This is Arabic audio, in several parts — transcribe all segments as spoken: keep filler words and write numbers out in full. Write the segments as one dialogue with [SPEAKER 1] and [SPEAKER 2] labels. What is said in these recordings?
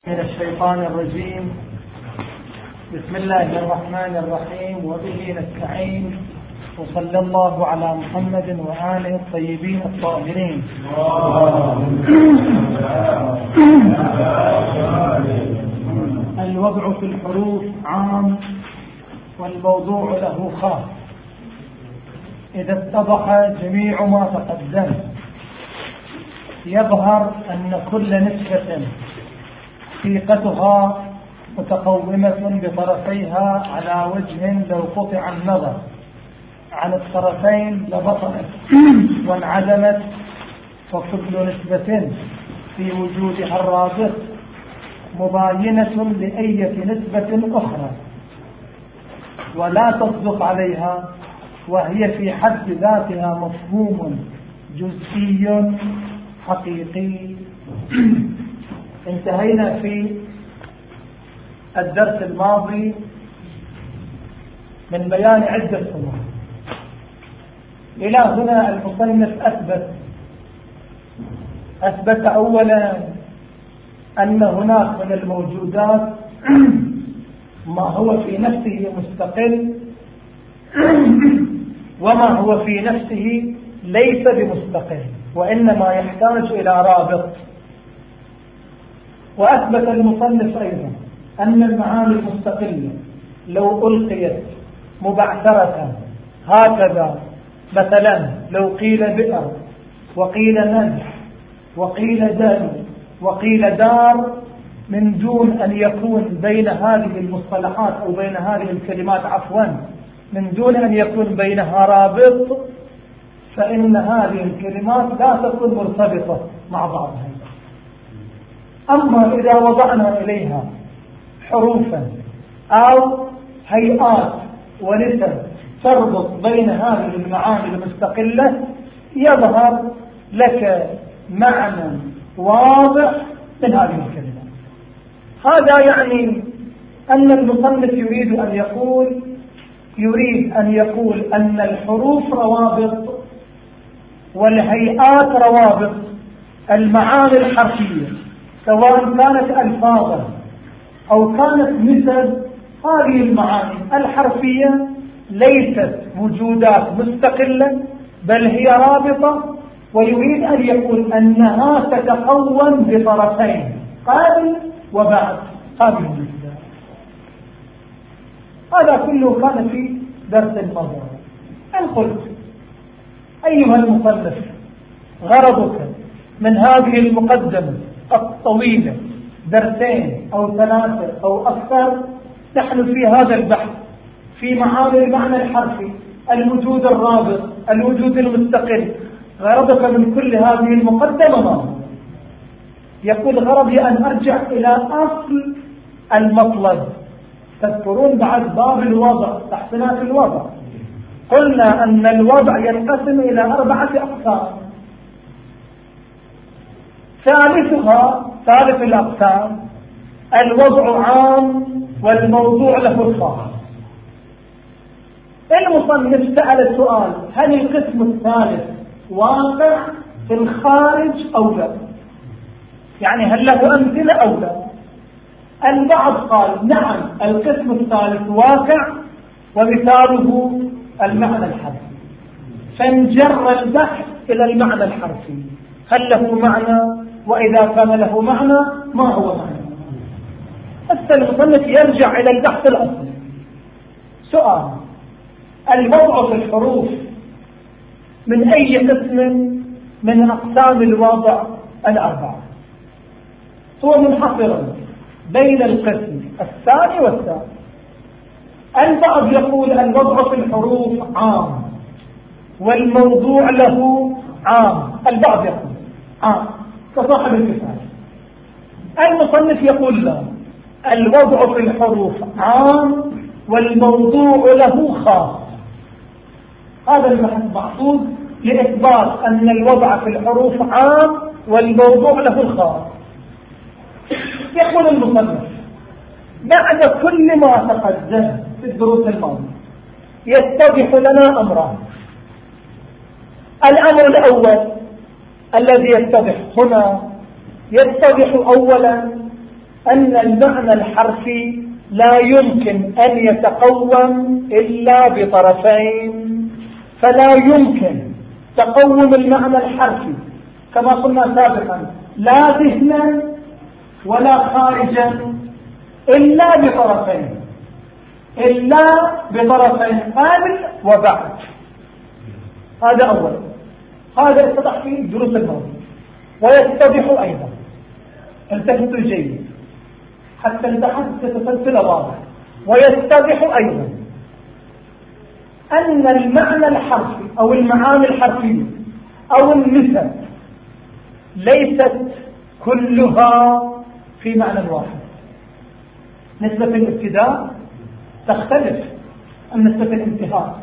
[SPEAKER 1] من الشيطان الرجيم. بسم الله الرحمن الرحيم، وبه نستعين، وصلى الله على محمد وآله الطيبين الطاهرين. الوضع في الحروف عام والموضوع له خاص. إذا اتضح جميع ما تقدم يظهر أن كل نسبة حقيقتها متقومة بطرفيها على وجه لو قطع النظر عن الطرفين لبطلت وانعدمت، فكل نسبة في وجودها الرابط مباينة لأية نسبة أخرى ولا تصدق عليها، وهي في حد ذاتها مفهوم جزئي حقيقي. انتهينا في الدرس الماضي من بيان عدة أمور. إلى هنا المصنف أثبت أثبت أولا أن هناك من الموجودات ما هو في نفسه مستقل وما هو في نفسه ليس بمستقل، وإنما يحتاج إلى رابط. وأثبت المصنف أيضا أن المعاني المستقلة لو ألقيت مبعثرة هكذا، مثلا لو قيل بئر وقيل نجح وقيل دار وقيل دار، من دون أن يكون بين هذه المصطلحات أو بين هذه الكلمات عفوا من دون أن يكون بينها رابط، فإن هذه الكلمات لا تكون مرتبطة مع بعضها. أما إذا وضعنا إليها حروفا أو هيئات ونسب تربط بين هذه المعاني المستقلة، يظهر لك معنى واضح من هذه الكلمات. هذا يعني أن المصنف يريد أن يقول يريد أن يقول أن الحروف روابط والهيئات روابط. المعاني الحرفية سواء كانت ألفاظا أو كانت نسب، هذه المعاني الحرفية ليست وجودات مستقلة بل هي رابطة، ويريد أن يقول أنها تتقوم بطرفين قبل وبعد هذه النسبة. هذا كله كان في درس الماضي. أن قلت أيها المصنف، غرضك من هذه المقدمة الطويلة درسين أو ثلاثة أو أكثر، نحن في هذا البحث في معاني المعنى الحرفي، الوجود الرابط، الوجود المستقل. غرضك من كل هذه المقدمة ما هو؟ يقول غرضي أن أرجع إلى أصل المطلب. تذكرون بعد باب الوضع، تحسينات الوضع، قلنا أن الوضع ينقسم إلى أربعة أقسام. ثالثها ثالث الأقسام الوضع عام والموضوع له خاص. المصنف سأل السؤال: هل القسم الثالث واقع في الخارج أو لا؟ يعني هل له أمثلة أو لا؟ البعض قال نعم، القسم الثالث واقع ومثاله المعنى الحرفي، فانجر البحث إلى المعنى الحرفي. هل له معنى؟ وإذا كان له معنى ما هو معنى؟ حتى المصنف يرجع إلى البحث الأصلي. سؤال: الوضع في الحروف من أي قسم من أقسام الوضع الأربعة؟ هو منحصر بين القسم الثاني والثالث. البعض يقول الوضع في الحروف عام والموضوع له عام. البعض يقول عام كصاحب الكتاب. المصنف يقول لا، الوضع في الحروف عام والموضوع له خاص. هذا البحث مقصود لإثبات أن الوضع في الحروف عام والموضوع له خاص. يقول المصنف: بعد كل ما تقدم في الدروس الماضية يتضح لنا أمران. الأمر الأول الذي يتضح هنا، يتضح أولا أن المعنى الحرفي لا يمكن أن يتقوم إلا بطرفين، فلا يمكن تقوم المعنى الحرفي كما قلنا سابقا لا ذهنا ولا خارجا إلا بطرفين، إلا بطرفين قبل وبعد. هذا أول، هذا يتضح في دروس الموضوع، ويتضح أيضا التفتوا جيد حتى البحث تتسلسل واضح. ويتضح أيضا أن المعنى الحرفي أو المعاني الحرفية أو النسب ليست كلها في معنى واحد. نسبة الابتداء تختلف عن نسبة الانتهاء،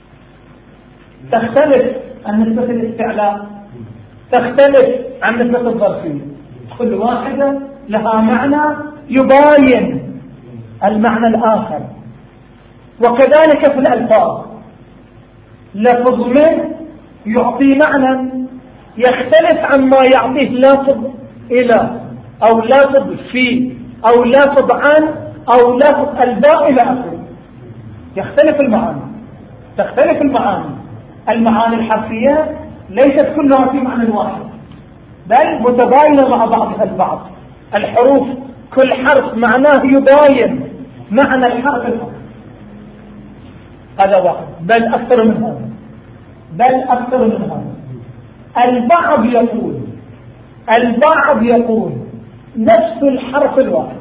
[SPEAKER 1] تختلف عن نسبة الاستعلاء، تختلف عن نسبة الظرفية. كل واحدة لها معنى يباين المعنى الآخر. وكذلك في الألفاظ لفظ من يعطي معنى يختلف عما يعطيه لفظ إلى أو لفظ في أو لفظ عن أو لفظ الباء إلى آخره. يختلف المعاني، تختلف المعاني. المعاني الحرفية ليست كلها في معنى واحد، بل متباينة مع بعضها البعض. الحروف كل حرف معناه يباين معنى الحرف الآخر. هذا واحد، بل أكثر من هذا، بل أكثر من هذا. البعض يقول البعض يقول نفس الحرف الواحد،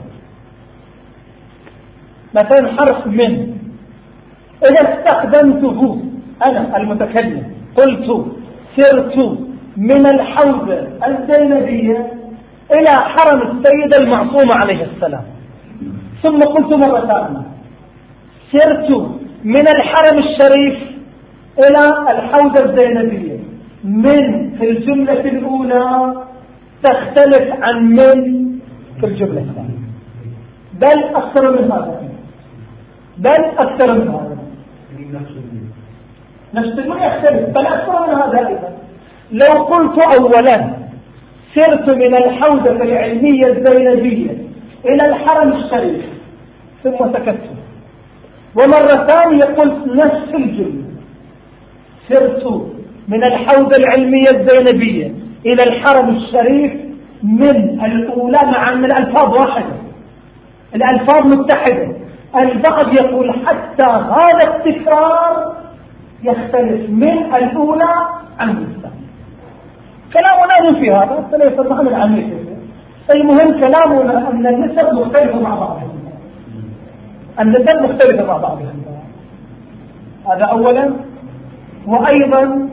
[SPEAKER 1] مثلا حرف من، إذا استخدمته أنا المتكلم قلت سرت من الحوزة الزينبية إلى حرم السيدة المعصومة عليه السلام، ثم قلت مرة ثانية سرت من الحرم الشريف إلى الحوزة الزينبية، من في الجملة الأولى تختلف عن من في الجملة الثانية، بل أكثر من هذا، بل أكثر من هذا. نفس المعنى يختلف، بل أكثر من هذا أيضا. لو قلت أولا سرت من الحوزة العلمية الزينبية إلى الحرم الشريف ثم سكت، ومرة ثانية قلت نفس الجملة سرت من الحوزة العلمية الزينبية إلى الحرم الشريف، من الأولى مع أن الألفاظ واحدة، الألفاظ متحدة. البعض يقول حتى هذا التكرار يختلف من الأولى عن الثانية. كلامنا في هذا فليس المعنى العميق. المهم كلامنا أن النسب مختلفة مع بعضها، النسب مختلفة مع بعضها. هذا أولا. وأيضا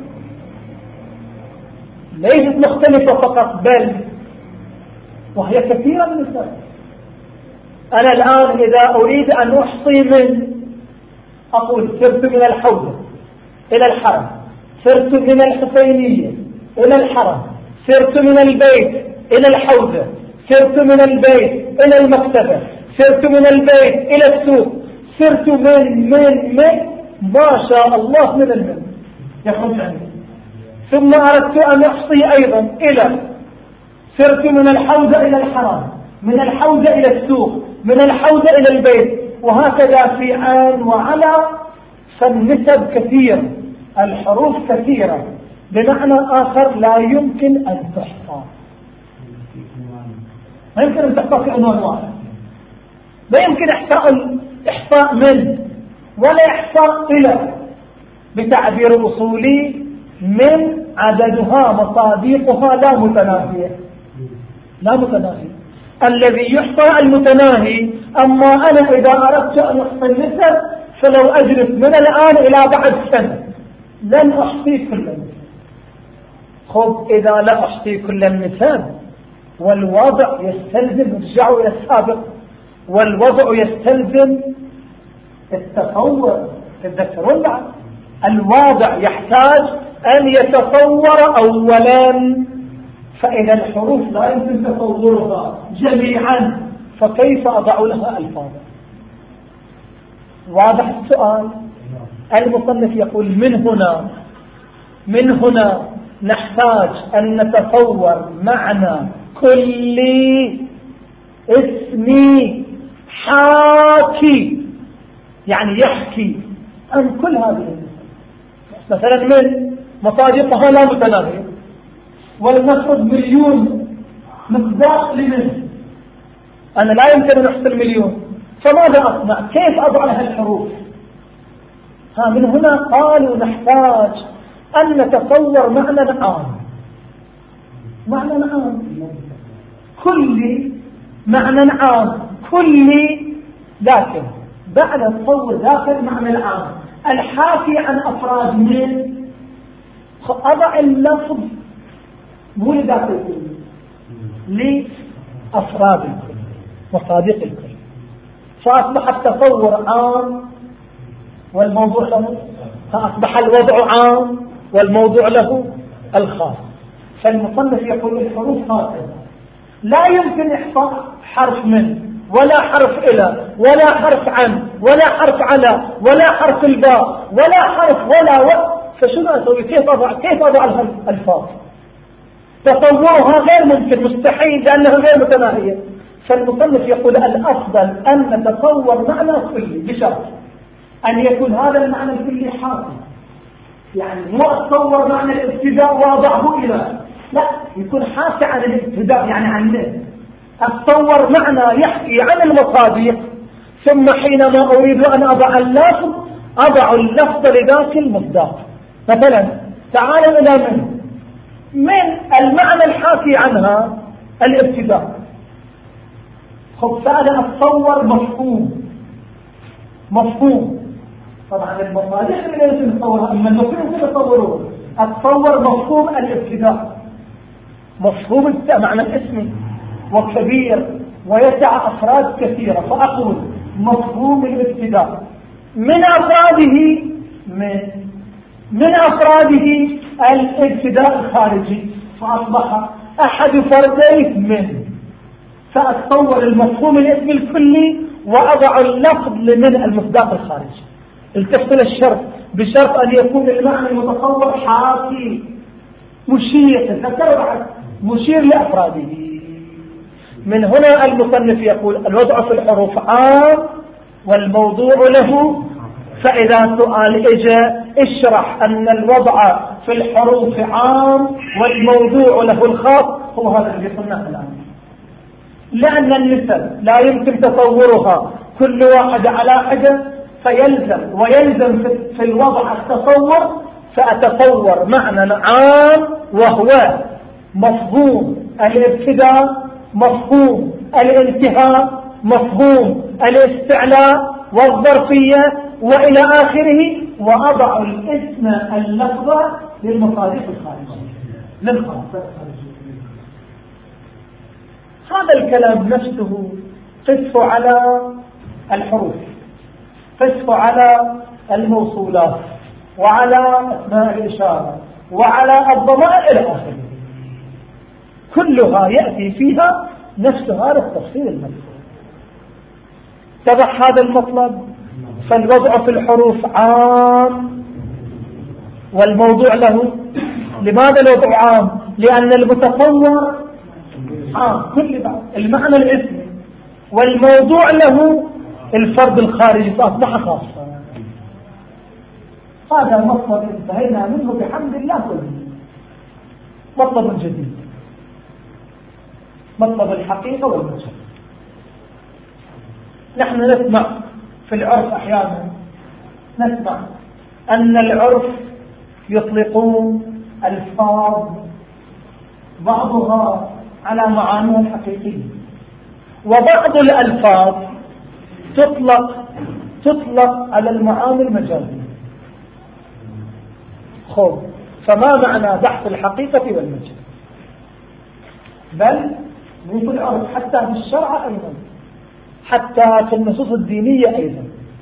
[SPEAKER 1] ليست مختلفة فقط، بل وهي كثيرة من النسب. أنا الآن إذا أريد أن أحصي من، أقول سرت من الحوزة إلى الحرم، سرت من الحسينية إلى الحرم، سرت من البيت إلى الحوزة، سرت من البيت إلى المكتبة، سرت من البيت إلى السوق، سرت من من من ما شاء الله من المن يخرج عني. ثم أردت أن أحصي أيضا إلى سرت من الحوزة إلى الحرم، من الحوزة إلى السوق، من الحوزة إلى البيت، وهكذا في عن وعلى. فالنسب كثير، الحروف كثيرة، بمعنى آخر لا يمكن أن تحصى، ما يمكن أن تحصى في عنوان واحد. لا يمكن إحصاء إحصاء من ولا إحصاء إلى. بتعبير أصولي من عددها مصاديقها لا متناهية، لا متناهية. الذي يحصى المتناهي. أما أنا إذا أردت أن أحصي النسب فلو أجلس من الآن إلى بعد سنة لن أحصي كل النسب. خب إذا لا أحصي كل النسب والوضع يستلزم، ارجعوا إلى السابق، والوضع يستلزم التصور. تذكرون بعد الواضع يحتاج أن يتصور أولا، فإذا الحروف لا يمكن تصورها جميعا فكيف أضع لها ألفاظا؟ واضح السؤال. المصنف يقول من هنا من هنا نحتاج أن نتصور معنى كلي اسمي حاكي يعني يحكي عن كل هذه النسب. مثلا من مصادقها لا متناهية، ولنفرض مليون مصداق لمن، أنا لا يمكن أن أحصل مليون، فماذا أصنع؟ كيف أضع لها الحروف؟ ها من هنا قالوا نحتاج أن نتصور معنى عام، معنى عام كلي، معنى عام كلي، لكن بعد تصور ذاك المعنى العام الحاكي عن أفراد من، أضع اللفظ مو لذاك الكل، لأفراد الكل مصادق الكل، فأصبح التصور عام والموضوع له، فأصبح الوضع عام والموضوع له الخاص. فالمصنف يقول الحروف هكذا لا يمكن إحصاء حرف من ولا حرف إلى ولا حرف عن ولا حرف على ولا حرف الباء ولا حرف ولا و، فشنو أسوي؟ كيف أضع كيف أضع الألفاظ؟ تصورها غير ممكن، مستحيل، لأنها غير متناهية. فالمصنف يقول الأفضل أن نتصور معنى كلي بشرط أن يكون هذا المعنى الكلي حاصل، يعني مو أتصور معنى الابتداء وأضعه إلى، لا، يكون حاصل عن الابتداء يعني عن ليه. أتصور معنى يحكي عن المصادق، ثم حينما أريد أن أضع اللفظ أضع اللفظ لذاك المصداق. مثلا تعالوا إلى من من المعنى الحاكي عنها الابتداء، خب فأنا أتصور مفهوم مفهوم طبعا المصادق اللي لازم نتصورها، أما المفهوم كيف تصوروه؟ أتصور مفهوم الابتداء، مفهوم معنى اسمي وكبير ويسع أفراد كثيرة، فأقول مفهوم الابتداء من أفراده من من أفراده الابتداء الخارجي، فأصبح أحد فرديه من، فأتصور المفهوم الاسمي الكلي وأضع اللفظ لمن المصداق الخارجي. التفت الشرط بشرط أن يكون المعنى المتصور حاكي مشير، تذكروا بعد مشير لأفراده. من هنا المصنف يقول الوضع في الحروف عام والموضوع له، فإذا سؤال إجا اشرح أن الوضع في الحروف عام والموضوع له الخاص، هو هذا اللي قلناه الآن. لأن النسب لا يمكن تصورها كل واحد على حدة، فيلزم ويلزم في الوضع التصور، فأتصور معنى عام وهو مفهوم الابتداء، مفهوم الانتهاء، مفهوم الاستعلاء والظرفية وإلى آخره، وأضع الاسم اللفظ للمصادق الخارجية للخاصة الخارجية. هذا الكلام نفسه قصه على الحروف، قصه على الموصولات وعلى أسماء الإشارة وعلى الضمائر إلى آخره، كلها يأتي فيها نفس هذا التفصيل المذكور. تبع هذا المطلب، فالوضع في الحروف عام والموضوع له. لماذا الوضع عام؟ لأن المتصور عام كل بعض المعنى الاسمي، والموضوع له الفرد الخارجي، فأصبح خاصة. هذا مطلب انتهينا منه بحمد الله كله. مطلب جديد، مطلب الحقيقة والمجال. نحن نسمع في العرف أحيانا، نسمع أن العرف يطلقون ألفاظ بعضها على معانيها الحقيقية، وبعض الألفاظ تطلق تطلق على المعاني المجازية. خذ، فما معنى بحث الحقيقة والمجاز؟ بل مو في العرف، حتى في الشرع أيضا، حتى في النصوص الدينية أيضا.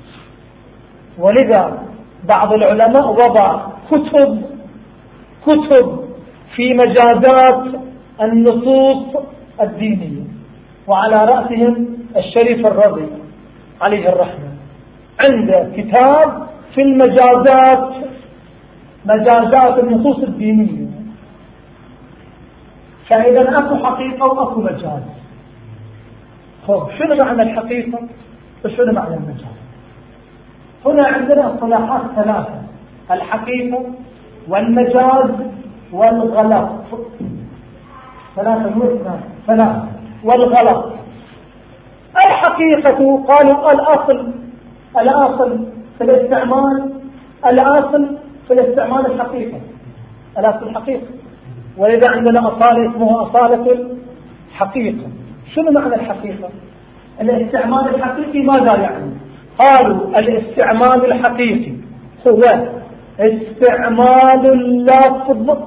[SPEAKER 1] ولذا بعض العلماء وضع كتب كتب في مجازات النصوص الدينية، وعلى رأسهم الشريف الرضي عليه الرحمة، عنده كتاب في المجازات، مجازات النصوص الدينية. فإذا أكو حقيقة وأكو مجاز، خب شنو معنى الحقيقة وشنو معنى المجاز؟ هنا عندنا اصطلاحات ثلاثة: الحقيقة والمجاز والغلط. ثلاثة مثنى ثلاثة. والغلط. الحقيقة قالوا الأصل الأصل في الاستعمال الأصل في الاستعمال الحقيقة الأصل الحقيقة، ولذا عندنا أصالة اسمها أصالة الحقيقة. شنو معنى الحقيقة؟ الاستعمال الحقيقي ماذا يعني؟ قالوا الاستعمال الحقيقي هو استعمال اللفظ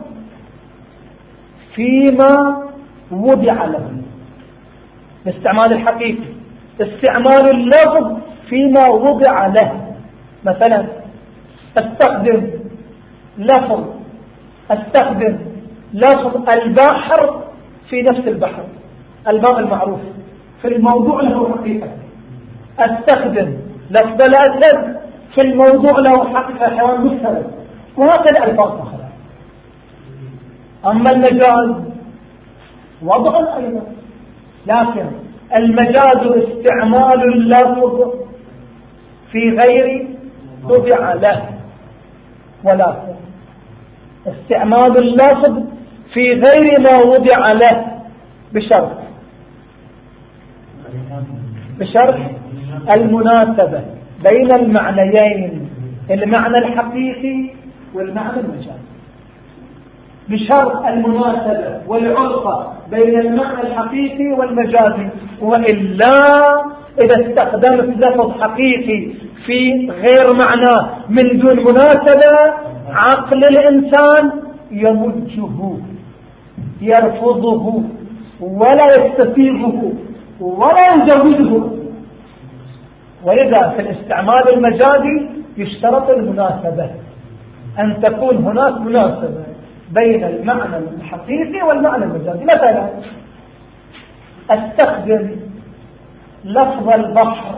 [SPEAKER 1] فيما وضع له. الاستعمال الحقيقي استعمال اللفظ فيما وضع له. مثلا استخدم لفظ استخدم لفظ البحر في نفس البحر، الماء المعروف، في الموضوع له حقيقة. استخدم لفظ الأسد في الموضوع له حقيقة، حيوان مفترس، وهكذا الفاظ أخرى. أما المجاز وضع أيضا، لكن المجاز استعمال اللفظ في غير وضع له، ولكن استعمال اللفظ في غير ما وضع له بشرط بشرط المناسبة بين المعنيين، المعنى الحقيقي والمعنى المجازي، بشرط المناسبة والعلاقة بين المعنى الحقيقي والمجازي. وإلا إذا استخدمت لفظ حقيقي في غير معناه من دون مناسبة، عقل الإنسان يمجه يرفضه ولا يستفيضه ولا يجوزه. ولذا في الاستعمال المجازي يشترط المناسبة، أن تكون هناك مناسبة بين المعنى الحقيقي والمعنى المجازي. مثلا استخدم لفظ البحر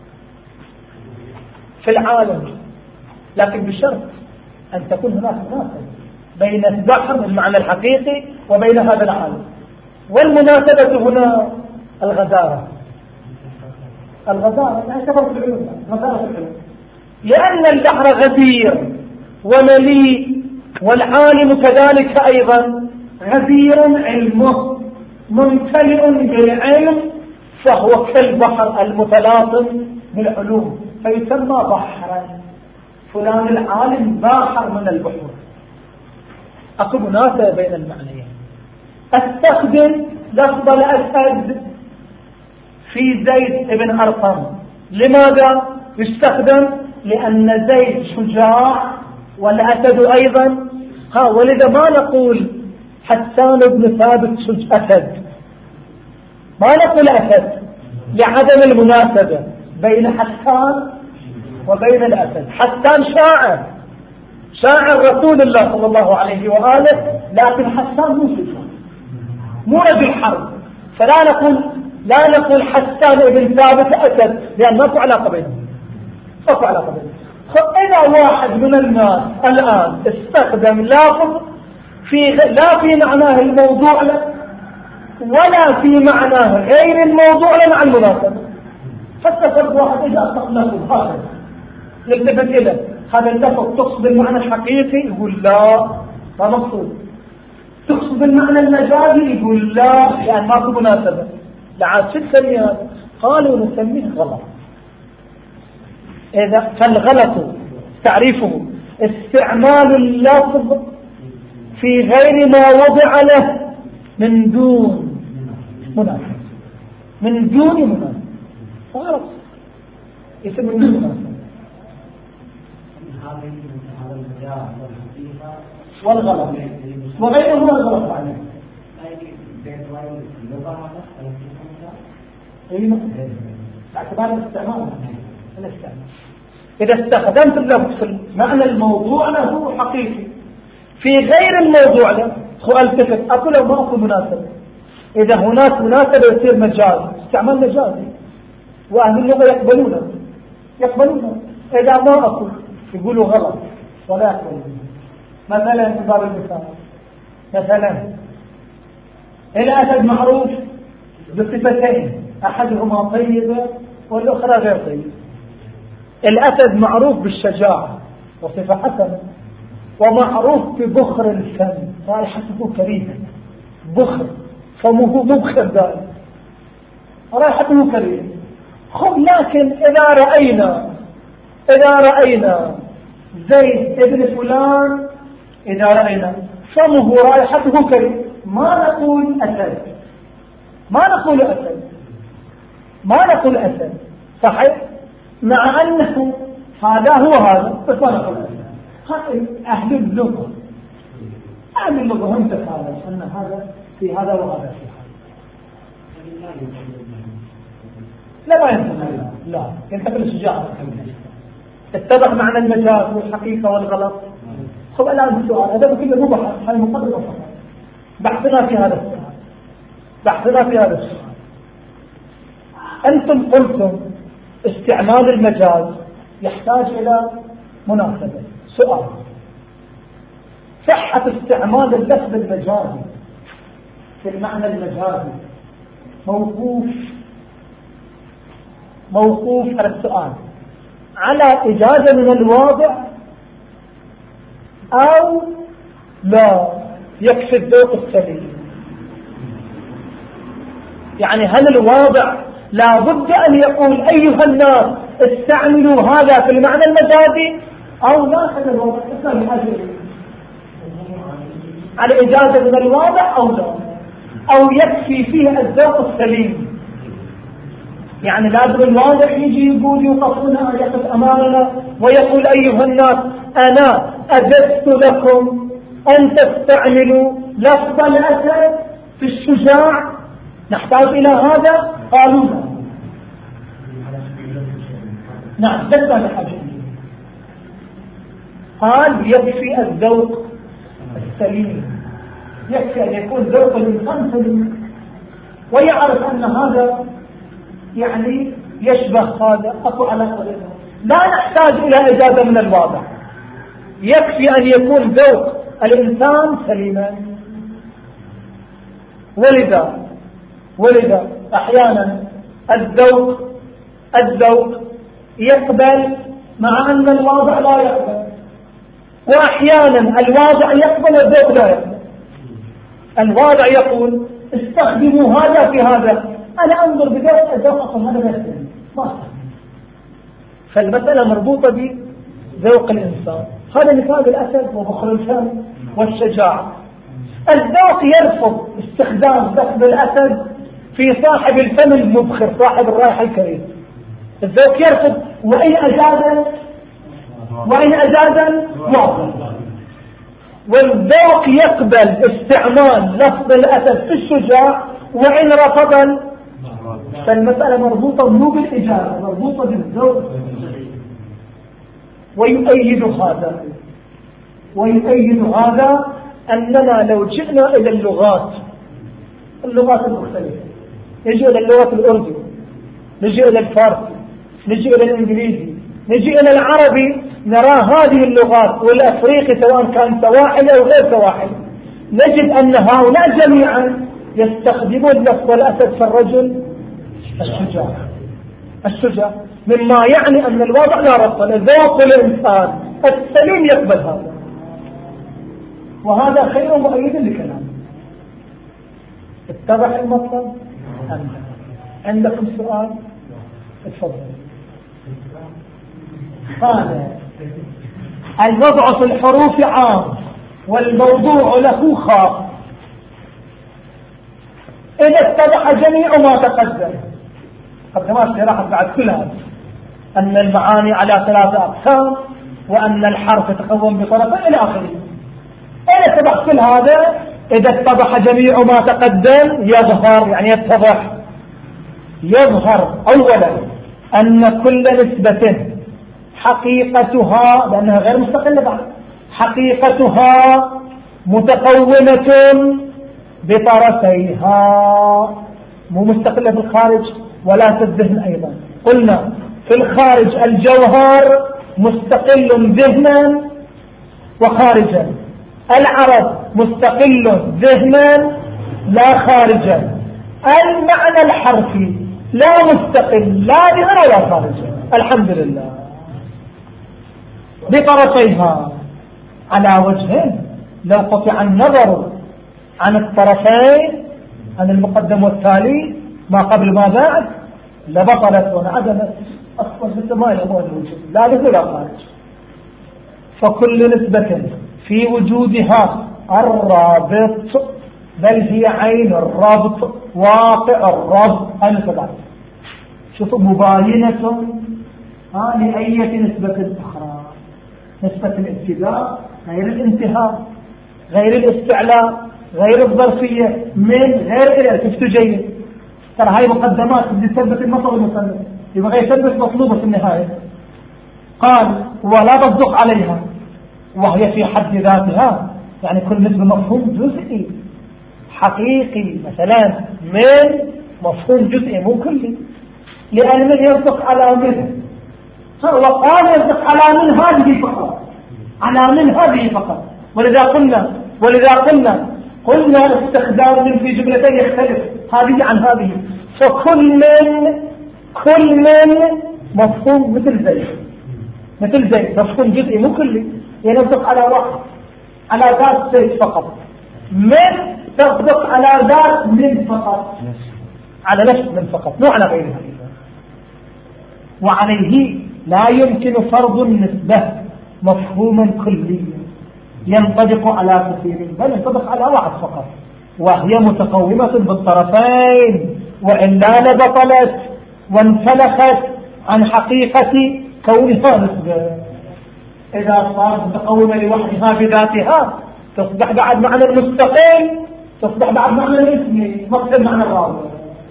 [SPEAKER 1] في العالم، لكن بشرط أن تكون هناك مناسبة بين البحر المعنى الحقيقي وبين هذا العالم. والمناسبة هنا الغزارة الغزارة يعتبر في العلوم غزارة في العلوم، لأن البحر غزير ومليء، والعالم كذلك أيضا غزير علمه ممتلئ بالعلم، فهو كالبحر المتلاطم بالعلوم، فيسمى بحرا. فلان العالم باحر من البحر. أكو مناسبة بين المعنيين. استخدم لفظ الأسد في زيد ابن أرقم. لماذا يستخدم؟ لأن زيد شجاع والأسد أيضا ها. ولذا ما نقول حسان بن ثابت أسد، ما نقول أسد لعدم المناسبة بين حسان وبين الأسد. حسان شاعر شاعر رسول الله صلى الله عليه وآله، لكن حسان مو شجاع مو رجل حرب، فلا نقول لا نقول حسان بن ثابت أسد، لأن ما في علاقة بينهم ما في علاقة بينهم. إذا واحد من الناس الآن استخدم لفظ في لا في معناه الموضوع له ولا في معناه غير الموضوع له مع المناسبة، فاستفرد واحد إذا أطلق لفظ هذا يلتفت إليه، هذا اللفظ تقصد المعنى الحقيقي؟ يقول لا ما مقصود. تقصد المعنى المجازي؟ يقول لا، لأن ما في مناسبة. لعاد شو تسمي هذا؟ قالوا نسميه غلط. إذا فالغلط تعريفه استعمال اللفظ في غير ما وضع له من دون مناسبة من دون مناسبة غلط، اسم من دون مناسبة. والغلط وغيره الغلط عليه. باعتبار الاستعمال الاستعمال إذا استخدمت اللفظ في معنى الموضوع له حقيقي في غير الموضوع له، التفت أقول له ما أكو مناسبة. إذا هناك مناسبة يصير مجاز، استعمال مجازي، وأهل اللغة يقبلونه يقبلونه. إذا ما أكو يقولوا غلط ولا يقبلونه. مثلا في باب المثال، مثلا الأسد معروف بصفتين، أحدهما طيبة والأخرى غير طيبة. الأسد معروف بالشجاعة وصفة حسنة، ومعروف ببخر الفم، رائحته كريهة، بخر، فمه مبخر دائما، رائحته كريهة. خب لكن إذا رأينا إذا رأينا زيد ابن فلان، إذا رأينا فمه رائحته كريهة، ما نقول أسد، ما نقول أسد، ما نقول أسد، صحيح؟ مع أنه هذا هو هذا، بس ما نقول أسد. أهل اللغة أهل اللغة هم تفعلوا أن هذا في هذا وهذا في هذا. لا ما ينتبه، لا ينتبه الشجاعة. اتضح معنى المجاز والحقيقة والغلط. خب الآن السؤال هذا كله مو بحث، هاي مقدمة فقط. بحثنا في هذا السؤال بحثنا في هذا السؤال أنتم قلتم استعمال المجاز يحتاج إلى مناسبة. سؤال: صحة استعمال اللفظ المجازي في المعنى المجازي موقوف موقوف على السؤال على إجازة من الواضع أو لا يكفي الذوق السليم؟ يعني هل الواضع لا بد أن يقول أيها الناس استعملوا هذا في المعنى المجازي، أو لا هذا الواضع على إجازة من الواضع أو لا، أو يكفي فيه الذوق السليم؟ يعني لازم الواضع يجي يقول يوقفنا يقف أمامنا ويقول أيها الناس أنا أجزت لكم أن تستعملوا لفظ الأسد في الشجاع، نحتاج إلى هذا؟ قالوا لا. نعم بس هذا حاجة. قال يكفي الذوق السليم، يكفي أن يكون ذوق الإنسان سليم ويعرف أن هذا يعني يشبه هذا، أكو علاقة بينهم، لا نحتاج إلى إجازة من الواضع، يكفي أن يكون ذوق الإنسان سليما. ولذا ولذا أحيانا الذوق الذوق يقبل مع أن الواضع لا يقبل، وأحيانا الواضع يقبل الذوق لا يقبل. الواضع يقول استخدموا هذا في هذا، أنا أنظر بذوق الذوق هذا لا يستخدم، ما استخدم. فالمسألة مربوطة بذوق الإنسان. هذا مثال الأسد وبخر الفم والشجاعة. الذوق يرفض استخدام لفظ الأسد في صاحب الفم المبخر صاحب الرائحة الكريمة، الذوق يرفض، وإن أجازا وإن أجازا واضح. والذوق يقبل استعمال لفظ الأسد في الشجاع وإن رفضا. فالمسألة مربوطة مو بالإجازة، مربوطة بالذوق. ويؤيد هذا ويؤيد هذا أننا لو جئنا إلى اللغات اللغات المختلفة، نجي إلى اللغة الأردو، نجي إلى الفارسي، نجي إلى الإنجليزي، نجي إلى العربي، نرى هذه اللغات والأفريقي سواء كان سواحل أو غير سواحل، نجد أن هؤلاء جميعا يستخدمون لفظ الأسد في الرجل الشجاع الشجاع مما يعني أن الوضع لا ربط له، ذوق الإنسان السليم يقبل هذا، وهذا خير مؤيد لكلامه. اتضح المطلب؟ عندكم سؤال؟ اتفضل. قال الوضع في الحروف عام والموضوع له خاص. إذا اتضح جميع ما تقدم، قدمات شرحت بعد كل هذا، أن المعاني على ثلاثة أقسام، وأن الحرف يتكون بطرفين إلى آخره. إذا اتضح كل هذا، إذا اتضح جميع ما تقدم يظهر، يعني يتضح يظهر أولا أن كل نسبة حقيقتها، لأنها غير مستقلة بعد، حقيقتها متقومة بطرفيها، مو مستقلة في الخارج ولا في الذهن أيضا. قلنا في الخارج الجوهر مستقل ذهنا وخارجا، العرب مستقل ذهنا لا خارجا. المعنى الحرفي لا مستقل لا داخل ولا خارج، الحمد لله، بطرفيها على وجه لو قطع النظر عن الطرفين، عن المقدم والتالي ما قبل ما بعد، لبطلت وانعدمت أصلا مثل ما يهمون الوجود لا داخل ولا خارج. فكل نسبة في وجودها الرابط، بل هي عين الرابط، واقع الرابط، أنا سبعة. شوفوا مباينة ها لأية نسبة أخرى، نسبة الابتداء غير الانتهاء، غير الاستعلاء، غير الظرفية، من غير إلى تفتجين. ترى هاي مقدمات اللي تثبت المطلب المسلم، يبغى يثبت مطلوبة في النهاية. قال ولا تصدق عليها، وهي في حد ذاتها يعني كل نسبة مفهوم جزئي حقيقي، مثلا من مفهوم جزئي مو كلي، لأن من يصدق على من، وقال يصدق على من هذه فقط، على من هذه فقط. ولذا قلنا ولذا قلنا قلنا استخدام من في جملتين يختلف هذه عن هذه. فكل من كل من مفهوم مثل زي مثل زي مفهوم جزئي مو كلي، يعني يصدق على واحد، على ذات زي فقط. من تصدق على ذات من فقط، على نفس من فقط، مو على غيرها. وعليه لا يمكن فرض النسبة مفهوما كليا ينطبق على كثير، بل ينطبق على واحد فقط، وهي متقومة بالطرفين، وإلا لبطلت وانسلخت عن حقيقة كونها نسبة. إذا صارت متقومة لوحدها بذاتها تصبح بعد معنى المستقل، تصبح بعد معنى الاسمي، مقصد معنى الرابط.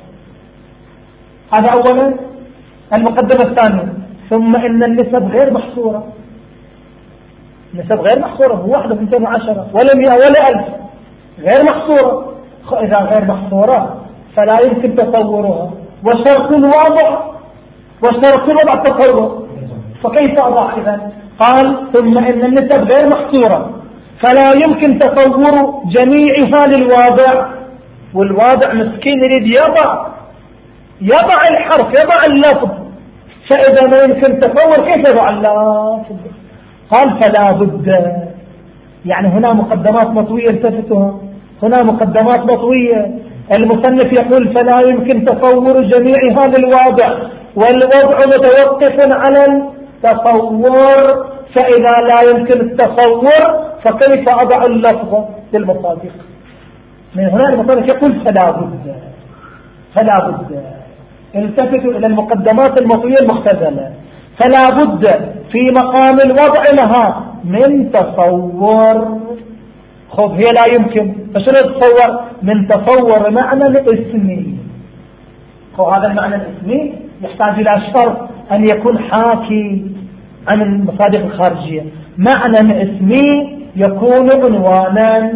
[SPEAKER 1] هذا أولا. المقدمة الثانية، ثم إن النسب غير محصورة، النسب غير محصورة، هو واحدة في مئتين وعشرة ولا مئة ولا ألف، غير محصورة. إذا غير محصورة فلا يمكن تصورها، وشرط الوضع وشرط الوضع التصور، فكيف أضع إذن؟ قال ثم إن النسب غير محصورة فلا يمكن تصور جميعها للواضع، والواضع مسكين يريد يضع يضع الحرف، يضع اللفظ، فإذا ما يمكن تصور كيف يضع اللفظ؟ قال فلا بد، يعني هنا مقدمات مطوية التفتها، هنا مقدمات مطوية. المصنف يقول فلا يمكن تصور جميعها للواضع، والوضع متوقف على التصور، فإذا لا يمكن التصور فكيف أضع اللفظ للمصادق؟ من هنا المصنف يقول فلا بد فلا بد التفتوا إلى المقدمات المطوية المختزلة، فلا بد في مقام الوضع لها من تصور. خذ هي لا يمكن، فشنو تصور؟ من تصور معنى الاسمي. وهذا المعنى الاسمي يحتاج إلى شرط أن يكون حاكي عن المصادق الخارجية. معنى اسمي يكون عنوانا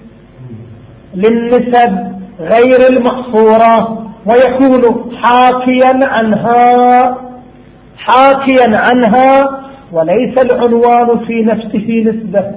[SPEAKER 1] للنسب غير المحصورة، ويكون حاكيا عنها حاكيا عنها وليس العنوان في نفسه نسبة.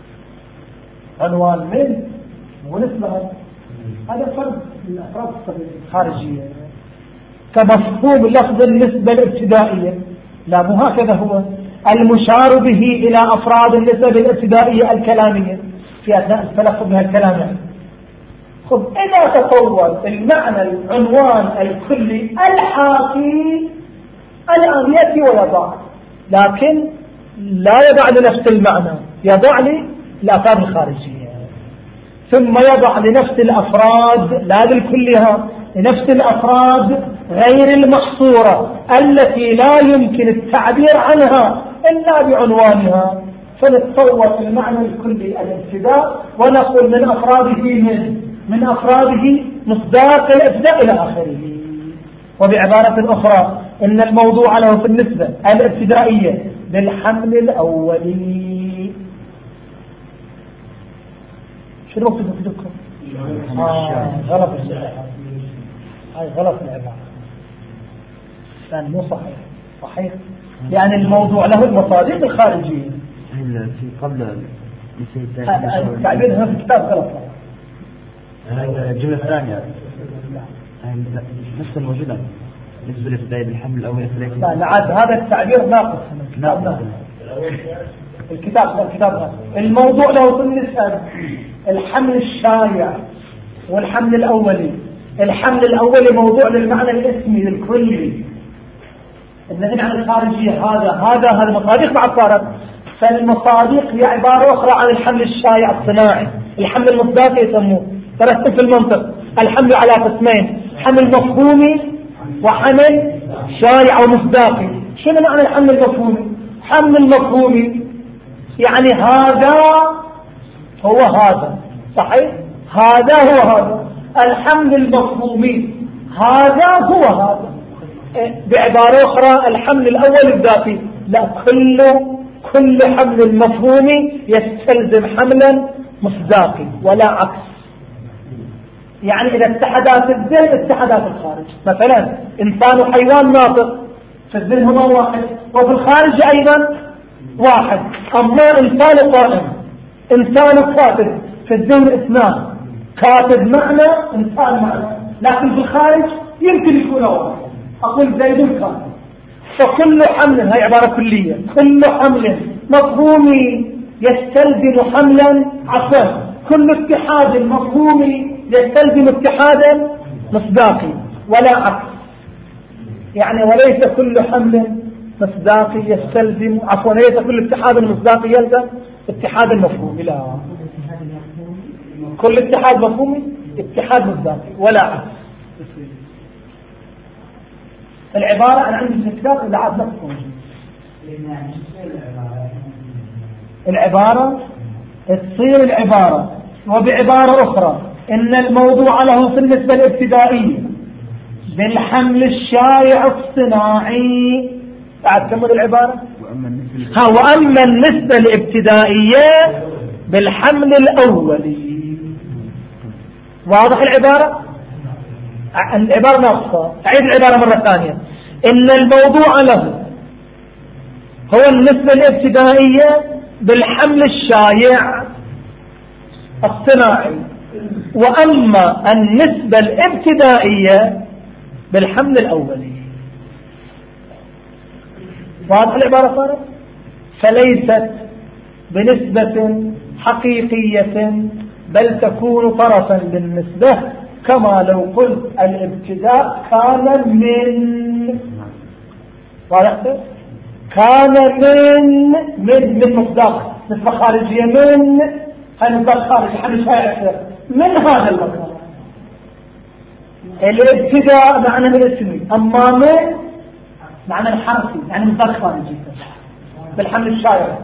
[SPEAKER 1] عنوان من ونسبة، هذا فرق الأفراد الخارجية كمفهوم لفظ النسبة الابتدائية. لا، مو هكذا هو المشار به إلى أفراد النسب الابتدائية الكلامية في أثناء التلفظ بها الكلام. يعني خذ إذا تصور المعنى العنوان الكلي الحاكي الآن يأتي ويضع، لكن لا يضع لنفس المعنى، يضع للأفراد الخارجية، ثم يضع لنفس الأفراد لا للكلها، لنفس الأفراد غير المحصورة التي لا يمكن التعبير عنها إلا بعنوانها، فنتصور المعنى الكلي الابتداء ونقول من أفراده من من أفراده مصداق الابتداء إلى آخره. وبعبارة أخرى إن الموضوع له في النسبة الابتدائية بالحمل الأولي. شو الوقت تفكركم؟ آه غلط العبارة، هاي غلط العبارة، يعني مو صحيح. صحيح يعني الموضوع له المصادق الخارجية
[SPEAKER 2] في قبل
[SPEAKER 1] التعبير هنا في الكتاب غلط.
[SPEAKER 2] الجملة الثانية نفس الموجودة بالنسبة للابتدائي بالحمل الأول
[SPEAKER 1] لا لا عاد هذا التعبير ناقص ناقص الكتاب الكتاب الموضوع لو نسأل الحمل الشائع والحمل الأولي. الحمل الأولي موضوع للمعنى الاسمي للكلي، النهي عن الخارجية هذا هذا هذا المصادق مع الصارت. فالمصادق هي عبارة أخرى عن الحمل الشائع الصناعي. الحمل المصداقي يسموه ترتب في المنطق الحمل على قسمين، حمل مفهومي وحمل شائع ومصداقي. شنو معنى الحمل المفهومي؟ حمل المفهومي يعني هذا هو هذا، صحيح؟ هذا هو هذا. الحمل المفهومي هذا هو هذا. بعبارة أخرى الحمل الأول الذاتي. لا، كل كل حمل مفهومي يستلزم حملا مصداقي ولا عكس. يعني إذا اتحدات الذهن اتحدات الخارج. مثلا إنسان وحيوان ناطق في الذهن هما واحد وفي الخارج أيضا واحد. أما إنسان قائم إنسان كاتب في الذهن اثنان، كاتب معنى إنسان معنى، لكن في الخارج يمكن يكون واحد. أقول زيد كاتب. فكل حمل هي عبارة كلية، كل حمل مفهومي يستلزم حملا عفوا كل اتحاد مفهومي يستلزم اتحادا مصداقي ولا عكس. يعني وليس كل حمل مصداقي يستلزم عفوا ليس كل اتحاد مصداقي يلزم اتحاد مفهومي. لا، كل اتحاد مفهومي اتحاد مصداقي ولا عكس. العبارة أنا عندي في الكتاب إذا عاد نفسه العبارة تصير العبارة. وبعبارة أخرى إن الموضوع له في النسبة الابتدائية بالحمل الشائع الصناعي. بعد كمل العبارة. ها وأما النسبة الابتدائية بالحمل الأولي. واضح العبارة؟ العبارة ناقصة. أعيد العبارة مرة ثانية. إن الموضوع له هو النسبة الابتدائية بالحمل الشائع الصناعي، وأما النسبة الابتدائية بالحمل الأولي. واضح العبارة صارت؟ فليست بنسبة حقيقية بل تكون طرفا للنسبة، كما لو قلت الابتداء كان من واضح كان من من من مصداق نسبة خارجية من هذا مصداق خارجي حمل شائع أكثر من هذا المكان. الابتداء معنى الاسمي، أما من معنى الحرفي يعني مصداق خارجي بالحمل الشائع.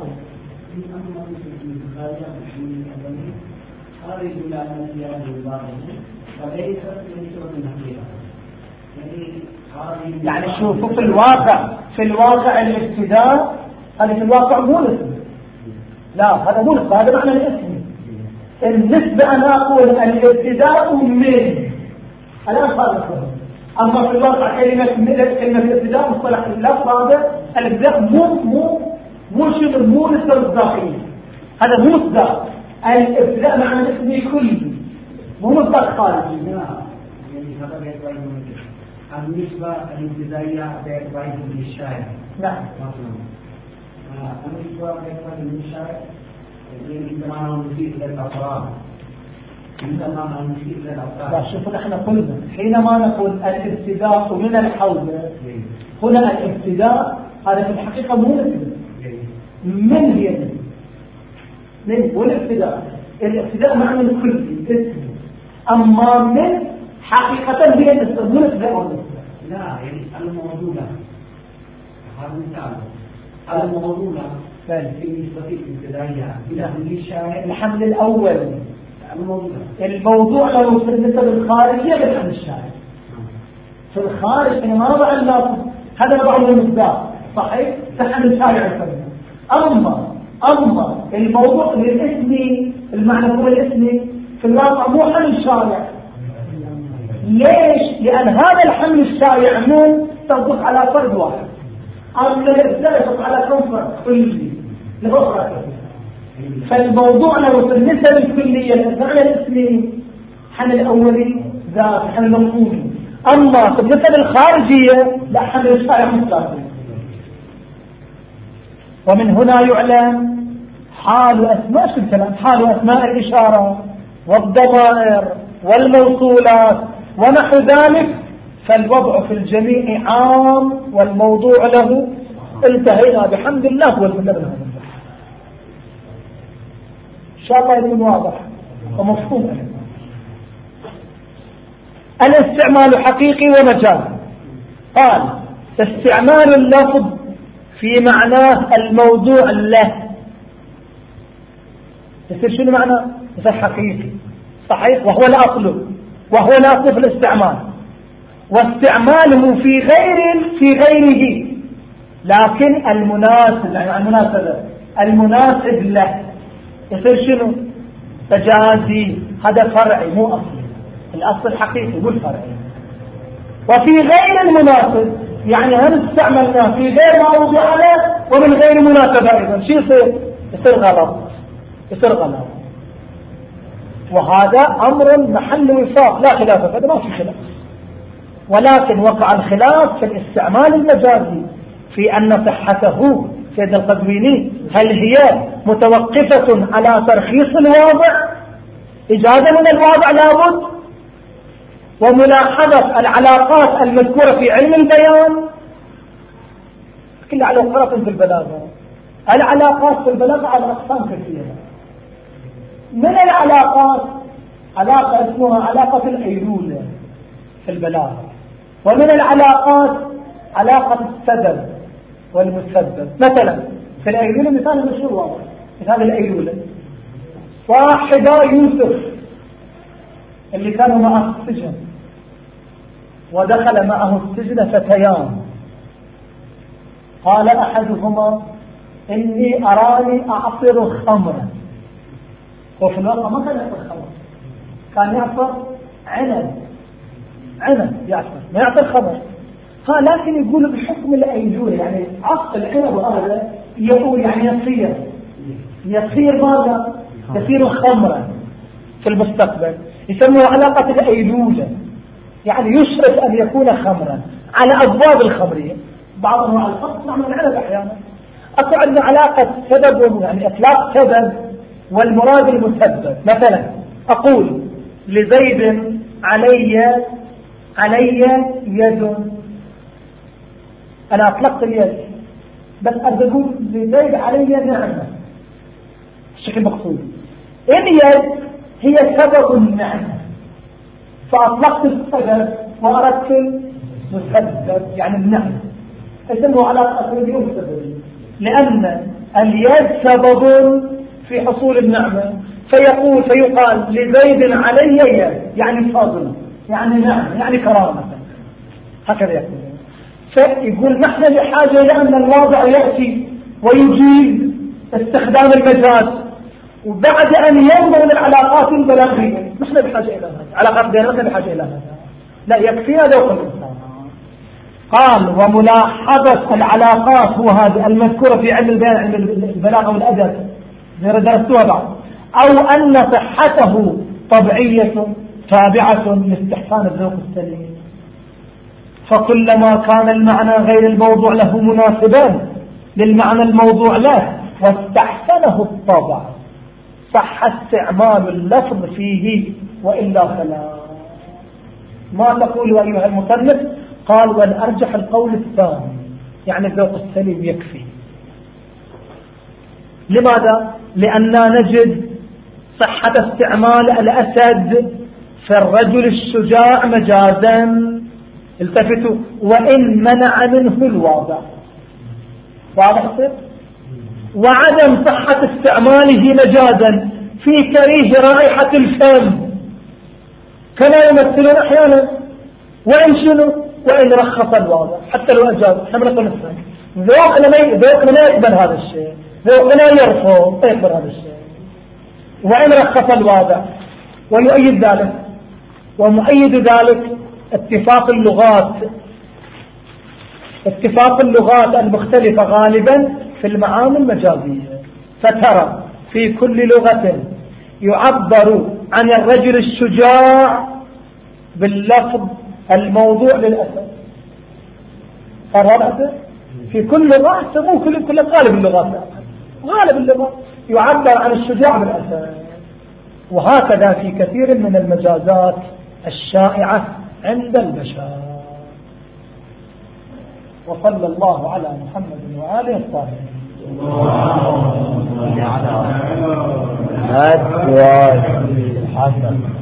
[SPEAKER 1] يعني شوفوا في الواقع في الواقع الابتداء هذا في الواقع مو نسبة. لا هذا مو نسبة، هذا معنى الاسم. النسبة أنا أقول الابتداء من الآن خالص. أما في الواقع كلمة كلمة الابتداء مصطلح اللفظ هذا الابتداء مو مو مو شغل مو نسبة مصداقية. هذا مو مصداق. الابتداء معنى الاسم كله مو مصداق خارجي. النسبة الابتدائية باعتبار ابن الشاعر. نعم. النسبة باعتبار ابن الشاعر عندما نضيف إلى الأفراد. عندما نضيف إلى الأفراد. لا شوفوا نحن قلنا حينما نقول الابتداء من الحوزة هنا الابتداء هذا في الحقيقة مو نسبة. من هي نسبة؟ من والابتداء الابتداء معنى الكل اسم. أما من حقيقة هي نسبة مو نسبة أو نسبة. لا يعني الموضوع هذا مثال الموضوع في نسبة الابتدائية إلى الشائع الحمل الأول. الموضوع الموضوع له في النسبة الخارجية بالحمل الشائع. في الخارج حينما نضع اللفظ هذا نضعه المصداق صحيح تحمل شائع الفرد. أما أما الموضوع للاسم المعنى هو الاسم في الواقع مو حمل شائع. ليش؟ لأن هذا الحمل الشائع من تصدق على فرد واحد، أما الابتداء يصدق على كم فرد كلي لأخرى. فالموضوع له في النسب الكلية المعنى الاسمي حمل أولي ذات حمل مفهومي. أما بالنسبة للخارجية لا حمل الشارع مطلق. ومن هنا يعلم حال أسماء الكلام، حال أسماء الإشارة والضمائر والموصولات ونحو ذلك، فالوضع في الجميع عام والموضوع له. انتهينا بحمد الله والمنبه. إن شاء الله يكون واضح ومفهوم. الاستعمال حقيقي ومجازي. قال استعمال اللفظ في معناه الموضوع له يصير شنو معنى؟ يصير حقيقي صحيح، وهو الأصل، وهو الأصل في الاستعمال. واستعماله في غير في غيره لكن المناسب، يعني المناسبة المناسب له يصير شنو؟ تجازي. هذا فرعي مو أصلي، الأصل الحقيقي مو الفرعي. وفي غير المناسب يعني هم استعملناه في غير ما وضع له ومن غير مناسبة أيضا، شو يصير؟ يصير غلط، يصير غلط. وهذا أمر محل وفاق لا خلاف، هذا ما في خلاف. ولكن وقع الخلاف في الاستعمال المجازي في أن صحته سيد القزويني هل هي متوقفة على ترخيص الواضع، إجازة من الواضع لابد، وملاحظة العلاقات المذكورة في علم البيان. كل علاقات في البلاغة، العلاقات في البلاغة على أقسام كثيرة. من العلاقات علاقة اسمها علاقة الأيلولة في البلاغة، ومن العلاقات علاقة السبب والمسبب. مثلا في الأيلولة مثال مشهور واضح، مثال الأيلولة صاحبا يوسف اللي كانوا معه في السجن، ودخل معه السجن فتيان، قال أحدهما إني أراني أعصر خمرا، وفي الواقع ما كان يعصر خمر، كان يعصر عنب، عنب يعصر ما يعصر خمر. ها لكن يقول بحكم الأيلولة يعني عصر العنب هذا يقول يعني يصير يصير ماذا؟ يصير خمرا في المستقبل، يسموها علاقة الأيلولة، يعني يشرف أن يكون خمرا على أبواب الخمرية. بعض أنواع الخمر نعمل العنب أحيانا. أكو عندنا علاقة سبب يعني إطلاق سبب والمراد المسبب. مثلا أقول لزيد علي علي يد، أنا أطلقت اليد بس أقول لزيد علي نعمة بشكل مقصود. اليد هي سبب النعمة، فأطلقت السبب وأردت المسبب يعني النعمة، اسمه علاقة أسرية وسببية، لأن اليد سبب في حصول النعمة. فيقول فيقال لزيد علي يد يعني فضل يعني نعمة يعني كرامة، هكذا يقول. فيقول نحن بحاجة لأن الواضع يأتي ويجيب استخدام المجاز، وبعد أن ينظر للعلاقات البلاغية نحن بحاجة إلى هذا، علاقات بيننا بحاجة إلى هذا، لا يكفينا ذوق الإنسان. قال وملاحظة العلاقات هو هذه المذكورة في علم البيان، علم البلاغة والأدب زي درستوها بعض، أو أن صحته طبيعية تابعة لاستحسان الذوق السليم. فكلما كان المعنى غير الموضوع له مناسبا للمعنى الموضوع له واستحسنه الطبع صح استعمال اللفظ فيه، وإلا فلا. ما تقول أيها المصنف؟ قال والأرجح القول الثاني، يعني الذوق السليم يكفي. لماذا؟ لأننا نجد صحة استعمال الأسد في الرجل الشجاع مجازا، التفتوا، وإن منع منه الواضع، واضح صدق؟ وعدم صحة استعماله مجازا في كريه رائحة الفم كما يمثلون أحيانا، وإن شنو؟ وإن رخص الواضع حتى لو أجاز. احنا نقول نفسك ذوقنا ما ذوقنا ما يقبل هذا الشيء، ذوقنا يرفض ما يقبل هذا الشيء، وإن رخص الواضع. ويؤيد ذلك ومؤيد ذلك اتفاق اللغات، اتفاق اللغات المختلفة غالبا في المعاني المجازية. فترى في كل لغة يعبر عن الرجل الشجاع باللفظ الموضوع للأسف صار هذا في كل لغة، مو كل كل غالب اللغات، غالب اللغات يعبر عن الشجاع بالأسف. وهكذا في كثير من المجازات الشائعة عند البشر. وصلى الله على محمد وآله الطاهرين.
[SPEAKER 2] هات حسن